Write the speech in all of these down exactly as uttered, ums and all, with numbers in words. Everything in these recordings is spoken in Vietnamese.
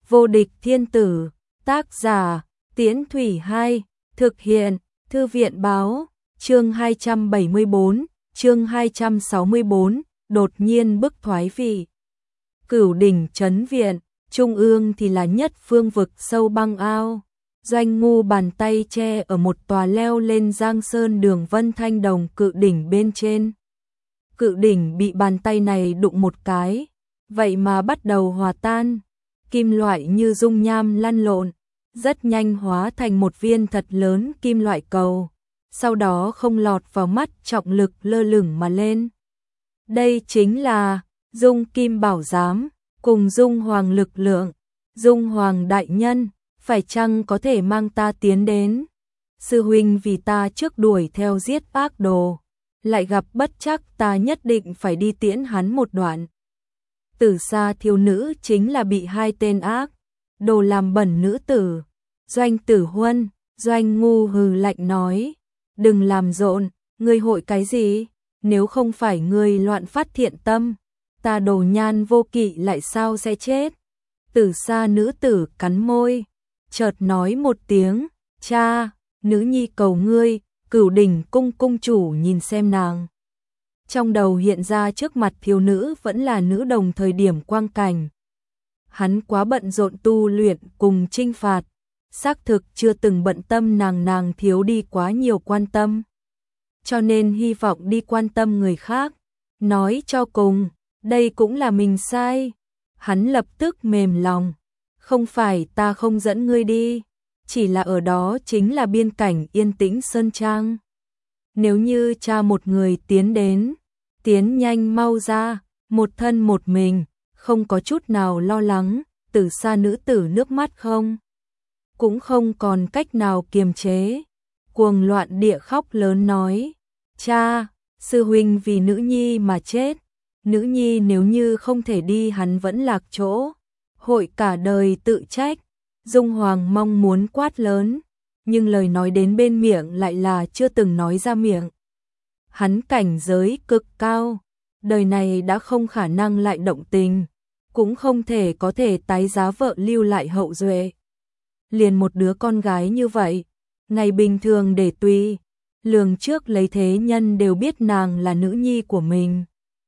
Vô địch thiên tử, tác giả, Tiễn Thủy Hai, thực hiện, Thư viện báo, chương hai trăm bảy mươi tư, chương hai trăm sáu mươi tư, đột nhiên bức thoái vị. Cửu đỉnh trấn viện, trung ương thì là nhất phương vực sâu băng ao. Doanh Ngu bàn tay che ở một tòa leo lên Giang Sơn đường vân thanh đồng cự đỉnh bên trên. Cự đỉnh bị bàn tay này đụng một cái, vậy mà bắt đầu hòa tan. Kim loại như dung nham lăn lộn, rất nhanh hóa thành một viên thật lớn kim loại cầu, sau đó không lọt vào mắt trọng lực lơ lửng mà lên. Đây chính là Dung Kim Bảo Giám, cùng Dung Hoàng lực lượng. Dung Hoàng đại nhân, phải chăng có thể mang ta tiến đến? Sư huynh vì ta trước đuổi theo giết ác đồ, lại gặp bất trắc, ta nhất định phải đi tiễn hắn một đoạn. Tử Sa thiếu nữ chính là bị hai tên ác đồ làm bẩn nữ tử. Doanh Tử Huân, Doanh Ngu hừ lạnh nói, đừng làm rộn, ngươi hội cái gì? Nếu không phải ngươi loạn phát thiện tâm, ta Đồ Nhan vô kỵ lại sao sẽ chết? Tử Sa nữ tử cắn môi, chợt nói một tiếng, cha, nữ nhi cầu ngươi. Cửu đỉnh cung cung chủ nhìn xem nàng. Trong đầu hiện ra trước mặt thiếu nữ vẫn là nữ đồng thời điểm quang cảnh. Hắn quá bận rộn tu luyện cùng chinh phạt, xác thực chưa từng bận tâm nàng, nàng thiếu đi quá nhiều quan tâm. Cho nên hy vọng đi quan tâm người khác. Nói cho cùng, đây cũng là mình sai. Hắn lập tức mềm lòng. Không phải ta không dẫn ngươi đi, chỉ là ở đó chính là biên cảnh yên tĩnh sơn trang. Nếu như cha một người tiến đến, tiến nhanh mau ra, một thân một mình, không có chút nào lo lắng. Tử Sa nữ tử nước mắt không, cũng không còn cách nào kiềm chế, cuồng loạn địa khóc lớn nói, cha, sư huynh vì nữ nhi mà chết, nữ nhi nếu như không thể đi hắn vẫn lạc chỗ, hội cả đời tự trách. Dung Hoàng mong muốn quát lớn, nhưng lời nói đến bên miệng lại là chưa từng nói ra miệng. Hắn cảnh giới cực cao, đời này đã không khả năng lại động tình, cũng không thể có thể tái giá vợ lưu lại hậu duệ. Liền một đứa con gái như vậy, ngày bình thường để tùy, lường trước lấy thế nhân đều biết nàng là nữ nhi của mình,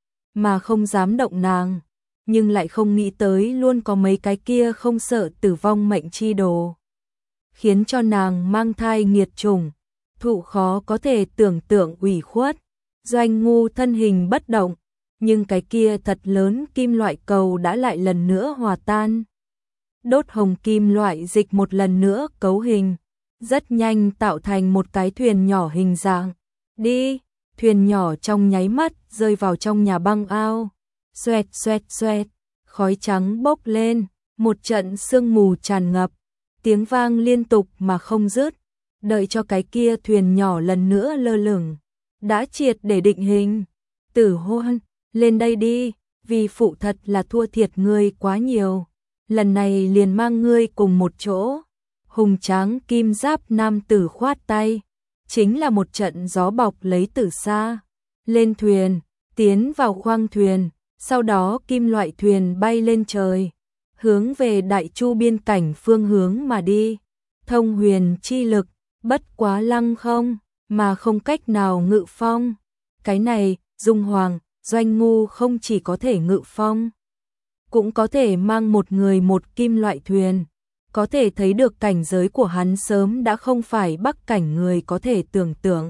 mà không dám động nàng. Nhưng lại không nghĩ tới luôn có mấy cái kia không sợ tử vong mệnh chi đồ, khiến cho nàng mang thai nghiệt chủng, thụ khó có thể tưởng tượng ủy khuất. Doanh Ngu thân hình bất động, nhưng cái kia thật lớn kim loại cầu đã lại lần nữa hòa tan. Đốt hồng kim loại dịch một lần nữa cấu hình, rất nhanh tạo thành một cái thuyền nhỏ hình dạng. Đi, thuyền nhỏ trong nháy mắt rơi vào trong nhà băng ao. Xoẹt xoẹt xoẹt, khói trắng bốc lên, một trận sương mù tràn ngập, tiếng vang liên tục mà không dứt. Đợi cho cái kia thuyền nhỏ lần nữa lơ lửng, đã triệt để định hình. Tử Huân, lên đây đi, vì phụ thật là thua thiệt ngươi quá nhiều, lần này liền mang ngươi cùng một chỗ. Hùng tráng kim giáp nam tử khoát tay, chính là một trận gió bọc lấy Tử Sa lên thuyền, tiến vào khoang thuyền. Sau đó kim loại thuyền bay lên trời, hướng về Đại Chu biên cảnh phương hướng mà đi. Thông huyền chi lực, bất quá lăng không, mà không cách nào ngự phong. Cái này, Dung Hoàng, Doanh Ngu không chỉ có thể ngự phong, cũng có thể mang một người một kim loại thuyền. Có thể thấy được cảnh giới của hắn sớm đã không phải bắc cảnh người có thể tưởng tượng.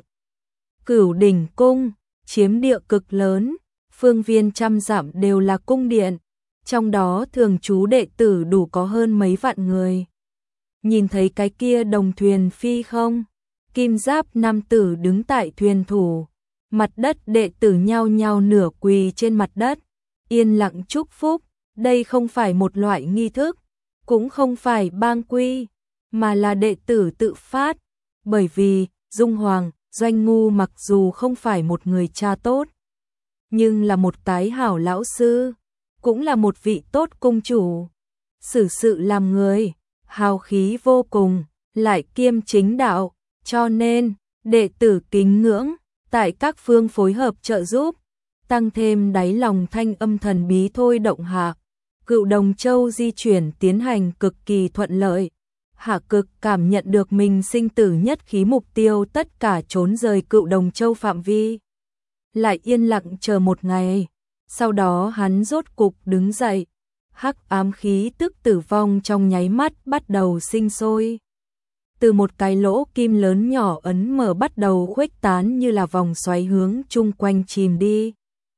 Cửu đỉnh cung, chiếm địa cực lớn, phương viên trăm dặm đều là cung điện, trong đó thường trú đệ tử đủ có hơn mấy vạn người. Nhìn thấy cái kia đồng thuyền phi không? Kim giáp nam tử đứng tại thuyền thủ, mặt đất đệ tử nhao nhao nửa quỳ trên mặt đất, yên lặng chúc phúc. Đây không phải một loại nghi thức, cũng không phải bang quy, mà là đệ tử tự phát, bởi vì Dung Hoàng, Doanh Ngu mặc dù không phải một người cha tốt, nhưng là một cái hảo lão sư, cũng là một vị tốt cung chủ. Xử sự làm người, hào khí vô cùng, lại kiêm chính đạo, cho nên, đệ tử kính ngưỡng, tại các phương phối hợp trợ giúp, tăng thêm đáy lòng thanh âm thần bí thôi động hạ. Cựu Đồng Châu di chuyển tiến hành cực kỳ thuận lợi. Hạ Cực cảm nhận được mình sinh tử nhất khí mục tiêu tất cả trốn rời Cựu Đồng Châu phạm vi. Lại yên lặng chờ một ngày, sau đó hắn rốt cục đứng dậy. Hắc ám khí tức tử vong trong nháy mắt bắt đầu sinh sôi. Từ một cái lỗ kim lớn nhỏ ấn mở bắt đầu khuếch tán như là vòng xoáy hướng chung quanh chìm đi.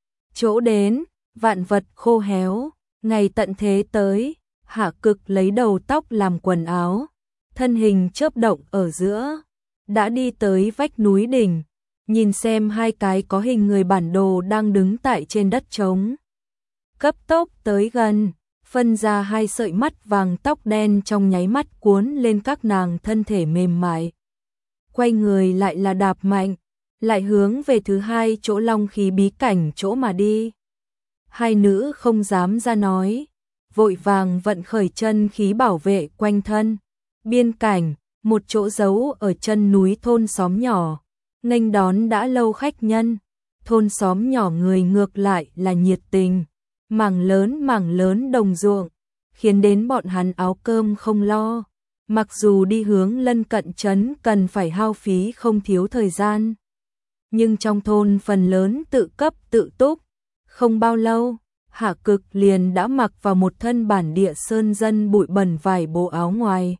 Chỗ đến, vạn vật khô héo, ngày tận thế tới, Hạ Cực lấy đầu tóc làm quần áo, thân hình chớp động ở giữa, đã đi tới vách núi đỉnh, nhìn xem hai cái có hình người bản đồ đang đứng tại trên đất trống. Cấp tốc tới gần, phân ra hai sợi mắt vàng tóc đen trong nháy mắt cuốn lên các nàng thân thể mềm mại. Quay người lại là đạp mạnh, lại hướng về thứ hai chỗ long khí bí cảnh chỗ mà đi. Hai nữ không dám ra nói, vội vàng vận khởi chân khí bảo vệ quanh thân. Biên cảnh, một chỗ giấu ở chân núi thôn xóm nhỏ, nghênh đón đã lâu khách nhân. Thôn xóm nhỏ người ngược lại là nhiệt tình, mảng lớn mảng lớn đồng ruộng, khiến đến bọn hắn áo cơm không lo. Mặc dù đi hướng lân cận trấn cần phải hao phí không thiếu thời gian, nhưng trong thôn phần lớn tự cấp tự túc. Không bao lâu, Hạ Cực liền đã mặc vào một thân bản địa sơn dân bụi bẩn vải bộ áo ngoài.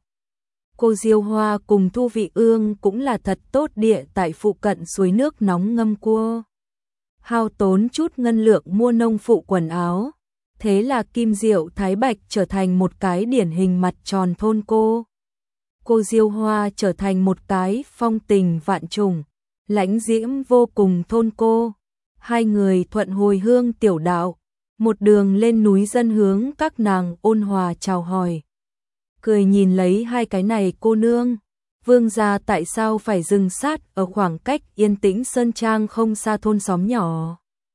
Cô Diêu Hoa cùng Thu Vị Ương cũng là thật tốt địa tại phụ cận suối nước nóng ngâm cua. Hao tốn chút ngân lượng mua nông phụ quần áo, thế là Kim Diệu Thái Bạch trở thành một cái điển hình mặt tròn thôn cô. Cô Diêu Hoa trở thành một cái phong tình vạn trùng, lãnh diễm vô cùng thôn cô. Hai người thuận hồi hương tiểu đạo, một đường lên núi dân hướng các nàng ôn hòa chào hỏi. Cười nhìn lấy hai cái này cô nương, vương gia tại sao phải dừng sát ở khoảng cách yên tĩnh sơn trang không xa thôn xóm nhỏ.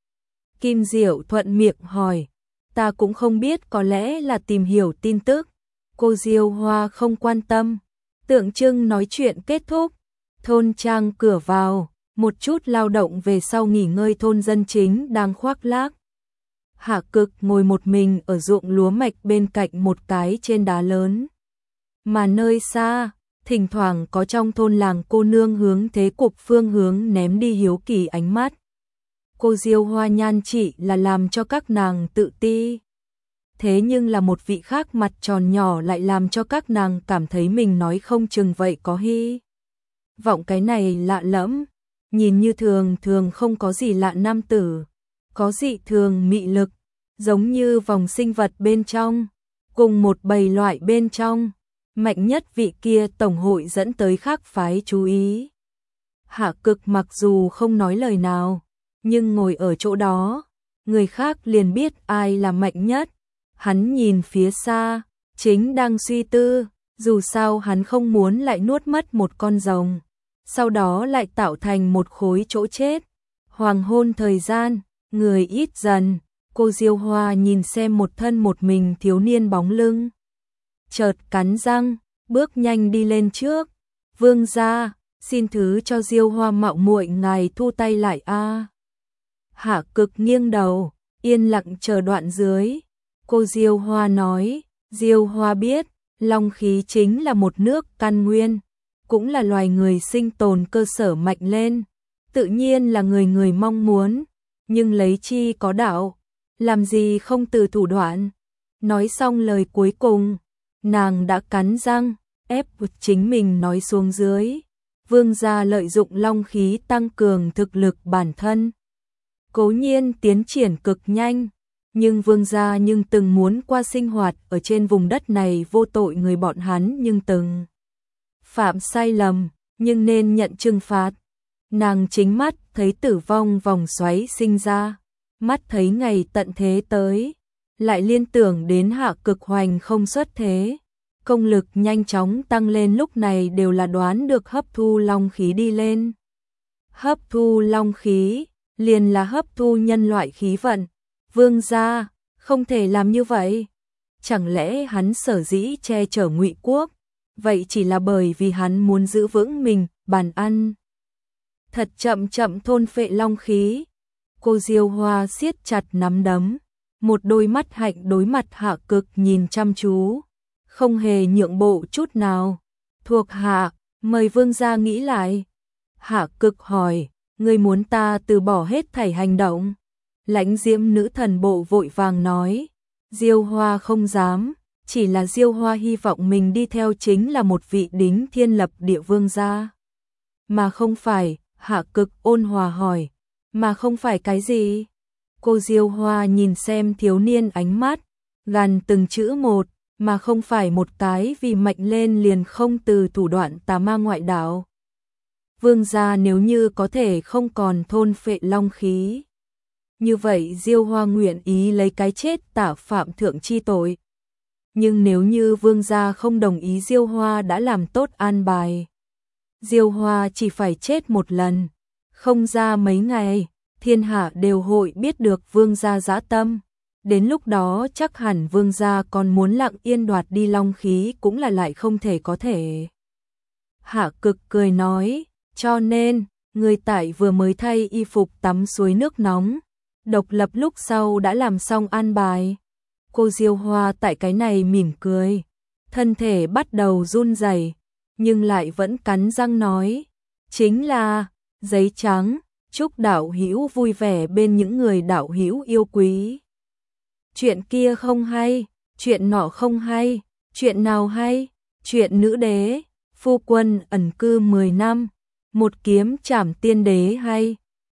Kim Diệu thuận miệng hỏi, ta cũng không biết, có lẽ là tìm hiểu tin tức. Cô Diêu Hoa không quan tâm, tượng trưng nói chuyện kết thúc. Thôn trang cửa vào, một chút lao động về sau nghỉ ngơi thôn dân chính đang khoác lác. Hạ Cực ngồi một mình ở ruộng lúa mạch bên cạnh một cái trên đá lớn. Mà nơi xa, thỉnh thoảng có trong thôn làng cô nương hướng thế cục phương hướng ném đi hiếu kỳ ánh mắt. Cô Diêu Hoa nhan chỉ là làm cho các nàng tự ti. Thế nhưng là một vị khác mặt tròn nhỏ lại làm cho các nàng cảm thấy mình nói không chừng vậy có hy vọng. Cái này lạ lẫm, nhìn như thường thường không có gì lạ nam tử, có dị thường mị lực, giống như vòng sinh vật bên trong, cùng một bầy loại bên trong, mạnh nhất vị kia tổng hội dẫn tới khác phái chú ý. Hạ Cực mặc dù không nói lời nào, nhưng ngồi ở chỗ đó, người khác liền biết ai là mạnh nhất. Hắn nhìn phía xa, chính đang suy tư, dù sao hắn không muốn lại nuốt mất một con rồng, sau đó lại tạo thành một khối chỗ chết. Hoàng hôn thời gian, người ít dần, cô Diêu Hoa nhìn xem một thân một mình thiếu niên bóng lưng. Chợt cắn răng, bước nhanh đi lên trước. Vương gia, xin thứ cho Diêu Hoa mạo muội ngài thu tay lại a. Hạ Cực nghiêng đầu, yên lặng chờ đoạn dưới. Cô Diêu Hoa nói, Diêu Hoa biết, long khí chính là một nước căn nguyên, cũng là loài người sinh tồn cơ sở mạnh lên, tự nhiên là người người mong muốn, nhưng lấy chi có đạo, làm gì không từ thủ đoạn. Nói xong lời cuối cùng, nàng đã cắn răng, ép chính mình nói xuống dưới. Vương gia lợi dụng long khí tăng cường thực lực bản thân, cố nhiên tiến triển cực nhanh, nhưng vương gia nhưng từng muốn qua sinh hoạt ở trên vùng đất này vô tội người bọn hắn nhưng từng phạm sai lầm, nhưng nên nhận trừng phạt. Nàng chính mắt thấy tử vong vòng xoáy sinh ra, mắt thấy ngày tận thế tới, lại liên tưởng đến Hạ Cực hoành không xuất thế, công lực nhanh chóng tăng lên, lúc này đều là đoán được hấp thu long khí đi lên. Hấp thu long khí, liền là hấp thu nhân loại khí vận. Vương gia, không thể làm như vậy. Chẳng lẽ hắn sở dĩ che chở Ngụy quốc, vậy chỉ là bởi vì hắn muốn giữ vững mình, bàn ăn. Thật chậm chậm thôn phệ long khí. Cô Diêu Hoa siết chặt nắm đấm, một đôi mắt hạnh đối mặt Hạ Cực nhìn chăm chú, không hề nhượng bộ chút nào. Thuộc hạ, mời vương gia nghĩ lại. Hạ Cực hỏi, ngươi muốn ta từ bỏ hết thảy hành động? Lãnh Diễm nữ thần bộ vội vàng nói, Diêu Hoa không dám, chỉ là Diêu Hoa hy vọng mình đi theo chính là một vị đính thiên lập địa vương gia. Mà không phải, Hạ Cực ôn hòa hỏi, mà không phải cái gì? Cô Diêu Hoa nhìn xem thiếu niên ánh mắt, gằn từng chữ một, mà không phải một cái vì mệnh lên liền không từ thủ đoạn tà ma ngoại đạo. Vương gia nếu như có thể không còn thôn phệ long khí, như vậy Diêu Hoa nguyện ý lấy cái chết tả phạm thượng chi tội. Nhưng nếu như vương gia không đồng ý, Diêu Hoa đã làm tốt an bài. Diêu Hoa chỉ phải chết một lần, không ra mấy ngày, thiên hạ đều hội biết được vương gia dã tâm. Đến lúc đó chắc hẳn vương gia còn muốn lặng yên đoạt đi long khí cũng là lại không thể có thể. Hạ Cực cười nói, cho nên, người tại vừa mới thay y phục tắm suối nước nóng, độc lập lúc sau đã làm xong an bài. Cô Diêu Hoa tại cái này mỉm cười, thân thể bắt đầu run rẩy, nhưng lại vẫn cắn răng nói, chính là giấy trắng, chúc đạo hữu vui vẻ bên những người đạo hữu yêu quý. Chuyện kia không hay, chuyện nọ không hay, chuyện nào hay? Chuyện nữ đế, phu quân ẩn cư mười năm, một kiếm trảm tiên đế hay?